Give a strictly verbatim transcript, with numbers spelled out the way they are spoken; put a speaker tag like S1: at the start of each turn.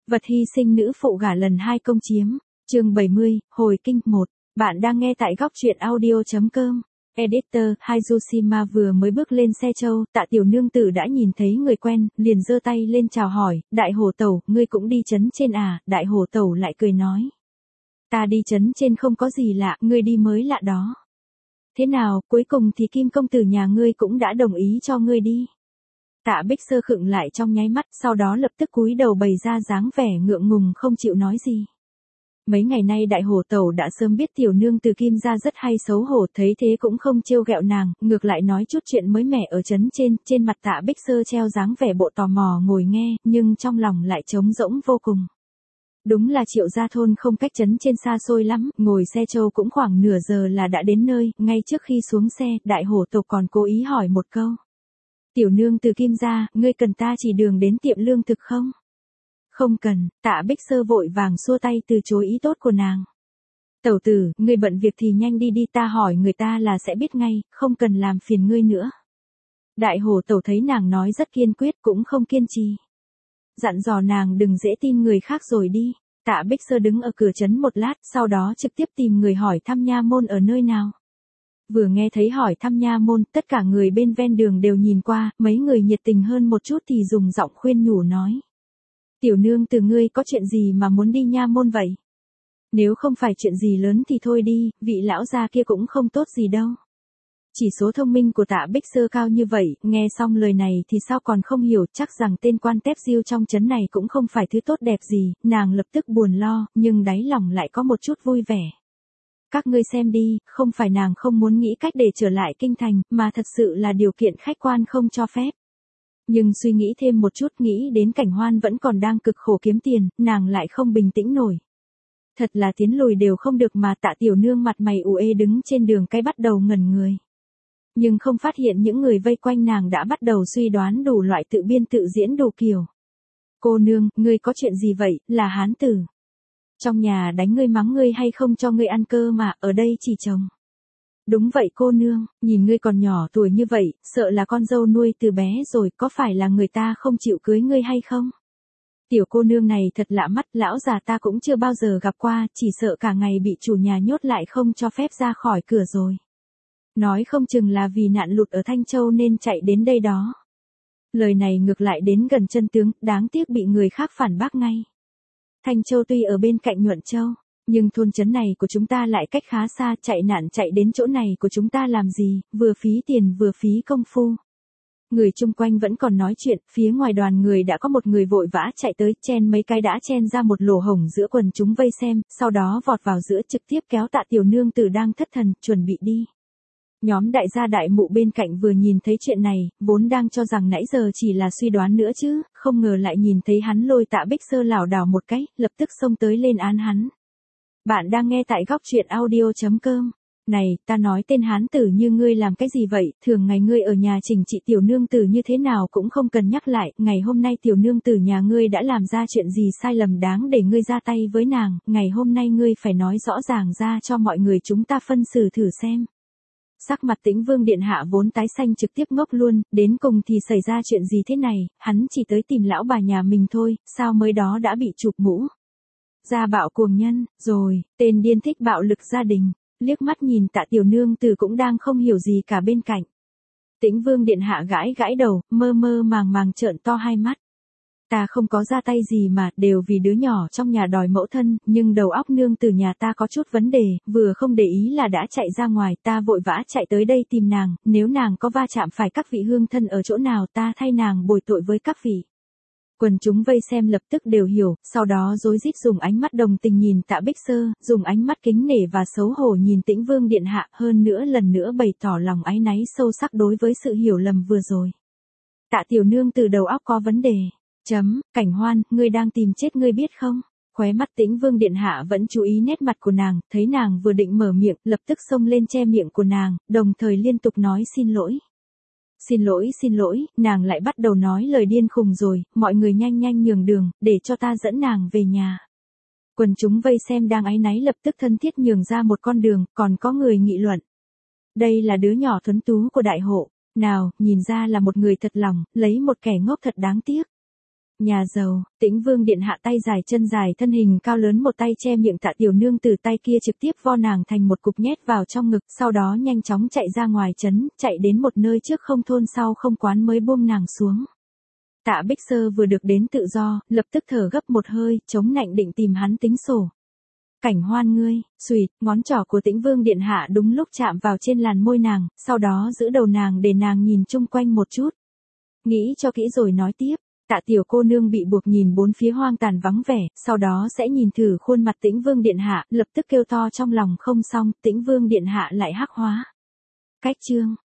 S1: Vật hy sinh nữ phụ gả lần hai công chiếm, chương bảy mươi, hồi kinh một. Bạn đang nghe tại góc truyện audio.com. Editor, Hazushima vừa mới bước lên xe châu, Tạ tiểu nương tử đã nhìn thấy người quen, liền giơ tay lên chào hỏi, đại hổ tẩu, ngươi cũng đi trấn trên à, đại hổ tẩu lại cười nói. Ta đi trấn trên không có gì lạ, ngươi đi mới lạ đó. Thế nào, cuối cùng thì Kim công tử nhà ngươi cũng đã đồng ý cho ngươi đi. Tạ Bích Sơ khựng lại trong nháy mắt, sau đó lập tức cúi đầu bày ra dáng vẻ ngượng ngùng không chịu nói gì. Mấy ngày nay đại hổ tẩu đã sớm biết tiểu nương từ Kim gia rất hay xấu hổ, thấy thế cũng không trêu ghẹo nàng, ngược lại nói chút chuyện mới mẻ ở trấn trên, trên mặt Tạ Bích Sơ treo dáng vẻ bộ tò mò ngồi nghe, nhưng trong lòng lại trống rỗng vô cùng. Đúng là Triệu gia thôn không cách trấn trên xa xôi lắm, ngồi xe châu cũng khoảng nửa giờ là đã đến nơi, ngay trước khi xuống xe, đại hổ tộc còn cố ý hỏi một câu. Tiểu nương từ Kim gia, ngươi cần ta chỉ đường đến tiệm lương thực không? Không cần, Tạ Bích Sơ vội vàng xua tay từ chối ý tốt của nàng. Tẩu tử, ngươi bận việc thì nhanh đi đi, ta hỏi người ta là sẽ biết ngay, không cần làm phiền ngươi nữa. Đại hổ tẩu thấy nàng nói rất kiên quyết cũng không kiên trì. Dặn dò nàng đừng dễ tin người khác rồi đi. Tạ Bích Sơ đứng ở cửa trấn một lát, sau đó trực tiếp tìm người hỏi thăm nha môn ở nơi nào. Vừa nghe thấy hỏi thăm nha môn, tất cả người bên ven đường đều nhìn qua, mấy người nhiệt tình hơn một chút thì dùng giọng khuyên nhủ nói. Tiểu nương từ ngươi có chuyện gì mà muốn đi nha môn vậy? Nếu không phải chuyện gì lớn thì thôi đi, vị lão gia kia cũng không tốt gì đâu. Chỉ số thông minh của Tạ Bích Sơ cao như vậy, nghe xong lời này thì sao còn không hiểu, chắc rằng tên quan tép diêu trong trấn này cũng không phải thứ tốt đẹp gì, nàng lập tức buồn lo, nhưng đáy lòng lại có một chút vui vẻ. Các ngươi xem đi, không phải nàng không muốn nghĩ cách để trở lại kinh thành, mà thật sự là điều kiện khách quan không cho phép. Nhưng suy nghĩ thêm một chút, nghĩ đến Cảnh Hoan vẫn còn đang cực khổ kiếm tiền, nàng lại không bình tĩnh nổi. Thật là tiến lùi đều không được mà. Tạ tiểu nương mặt mày u ê đứng trên đường cái bắt đầu ngẩn người. Nhưng không phát hiện những người vây quanh nàng đã bắt đầu suy đoán đủ loại, tự biên tự diễn đủ kiểu. Cô nương, ngươi có chuyện gì vậy, là hán tử. Trong nhà đánh ngươi mắng ngươi hay không cho ngươi ăn cơ mà, ở đây chỉ chồng. Đúng vậy cô nương, nhìn ngươi còn nhỏ tuổi như vậy, sợ là con dâu nuôi từ bé rồi, có phải là người ta không chịu cưới ngươi hay không? Tiểu cô nương này thật lạ mắt, lão già ta cũng chưa bao giờ gặp qua, chỉ sợ cả ngày bị chủ nhà nhốt lại không cho phép ra khỏi cửa rồi. Nói không chừng là vì nạn lụt ở Thanh Châu nên chạy đến đây đó. Lời này ngược lại đến gần chân tướng, đáng tiếc bị người khác phản bác ngay. Thanh Châu tuy ở bên cạnh Nhuận Châu, nhưng thôn trấn này của chúng ta lại cách khá xa, chạy nạn chạy đến chỗ này của chúng ta làm gì, vừa phí tiền vừa phí công phu. Người chung quanh vẫn còn nói chuyện, phía ngoài đoàn người đã có một người vội vã chạy tới, chen mấy cái đã chen ra một lỗ hổng giữa quần chúng vây xem, sau đó vọt vào giữa trực tiếp kéo Tạ tiểu nương tử đang thất thần, chuẩn bị đi. Nhóm đại gia đại mụ bên cạnh vừa nhìn thấy chuyện này, vốn đang cho rằng nãy giờ chỉ là suy đoán nữa chứ, không ngờ lại nhìn thấy hắn lôi Tạ Bích Sơ lảo đảo một cái, lập tức xông tới lên án hắn. Bạn đang nghe tại góc truyện audio.com. Này, ta nói tên hán tử như ngươi làm cái gì vậy, thường ngày ngươi ở nhà chỉnh trị tiểu nương tử như thế nào cũng không cần nhắc lại, ngày hôm nay tiểu nương tử nhà ngươi đã làm ra chuyện gì sai lầm đáng để ngươi ra tay với nàng, ngày hôm nay ngươi phải nói rõ ràng ra cho mọi người chúng ta phân xử thử xem. Sắc mặt Tĩnh Vương điện hạ vốn tái xanh trực tiếp ngốc luôn, đến cùng thì xảy ra chuyện gì thế này, hắn chỉ tới tìm lão bà nhà mình thôi, sao mới đó đã bị chụp mũ. Gia bạo cuồng nhân, rồi, tên điên thích bạo lực gia đình, liếc mắt nhìn Tạ tiểu nương tử cũng đang không hiểu gì cả bên cạnh. Tĩnh Vương điện hạ gãi gãi đầu, mơ mơ màng màng trợn to hai mắt. Ta không có ra tay gì mà, đều vì đứa nhỏ trong nhà đòi mẫu thân, nhưng đầu óc nương tử nhà ta có chút vấn đề, vừa không để ý là đã chạy ra ngoài, ta vội vã chạy tới đây tìm nàng, nếu nàng có va chạm phải các vị hương thân ở chỗ nào ta thay nàng bồi tội với các vị. Quần chúng vây xem lập tức đều hiểu, sau đó rối rít dùng ánh mắt đồng tình nhìn Tạ Bích Sơ, dùng ánh mắt kính nể và xấu hổ nhìn Tĩnh Vương điện hạ, hơn nữa lần nữa bày tỏ lòng áy náy sâu sắc đối với sự hiểu lầm vừa rồi. Tạ tiểu nương từ đầu óc có vấn đề. Chấm, Cảnh Hoan, ngươi đang tìm chết ngươi biết không? Khóe mắt Tĩnh Vương điện hạ vẫn chú ý nét mặt của nàng, thấy nàng vừa định mở miệng, lập tức xông lên che miệng của nàng, đồng thời liên tục nói xin lỗi. Xin lỗi xin lỗi, nàng lại bắt đầu nói lời điên khùng rồi, mọi người nhanh nhanh nhường đường, để cho ta dẫn nàng về nhà. Quần chúng vây xem đang áy náy lập tức thân thiết nhường ra một con đường, còn có người nghị luận. Đây là đứa nhỏ thuấn tú của đại hộ, nào, nhìn ra là một người thật lòng, lấy một kẻ ngốc thật đáng tiếc. Nhà giàu, Tĩnh Vương điện hạ tay dài chân dài thân hình cao lớn một tay che miệng Tạ tiểu nương tử tay kia trực tiếp vo nàng thành một cục nhét vào trong ngực, sau đó nhanh chóng chạy ra ngoài trấn, chạy đến một nơi trước không thôn sau không quán mới buông nàng xuống. Tạ Bích Sơ vừa được đến tự do, lập tức thở gấp một hơi, chống nạnh định tìm hắn tính sổ. Cảnh Hoan ngươi, xùyt, ngón trỏ của Tĩnh Vương điện hạ đúng lúc chạm vào trên làn môi nàng, sau đó giữ đầu nàng để nàng nhìn chung quanh một chút. Nghĩ cho kỹ rồi nói tiếp. Tạ tiểu cô nương bị buộc nhìn bốn phía hoang tàn vắng vẻ, sau đó sẽ nhìn thử khuôn mặt Tĩnh Vương điện hạ, lập tức kêu to trong lòng không xong, Tĩnh Vương điện hạ lại hắc hóa. Cách chương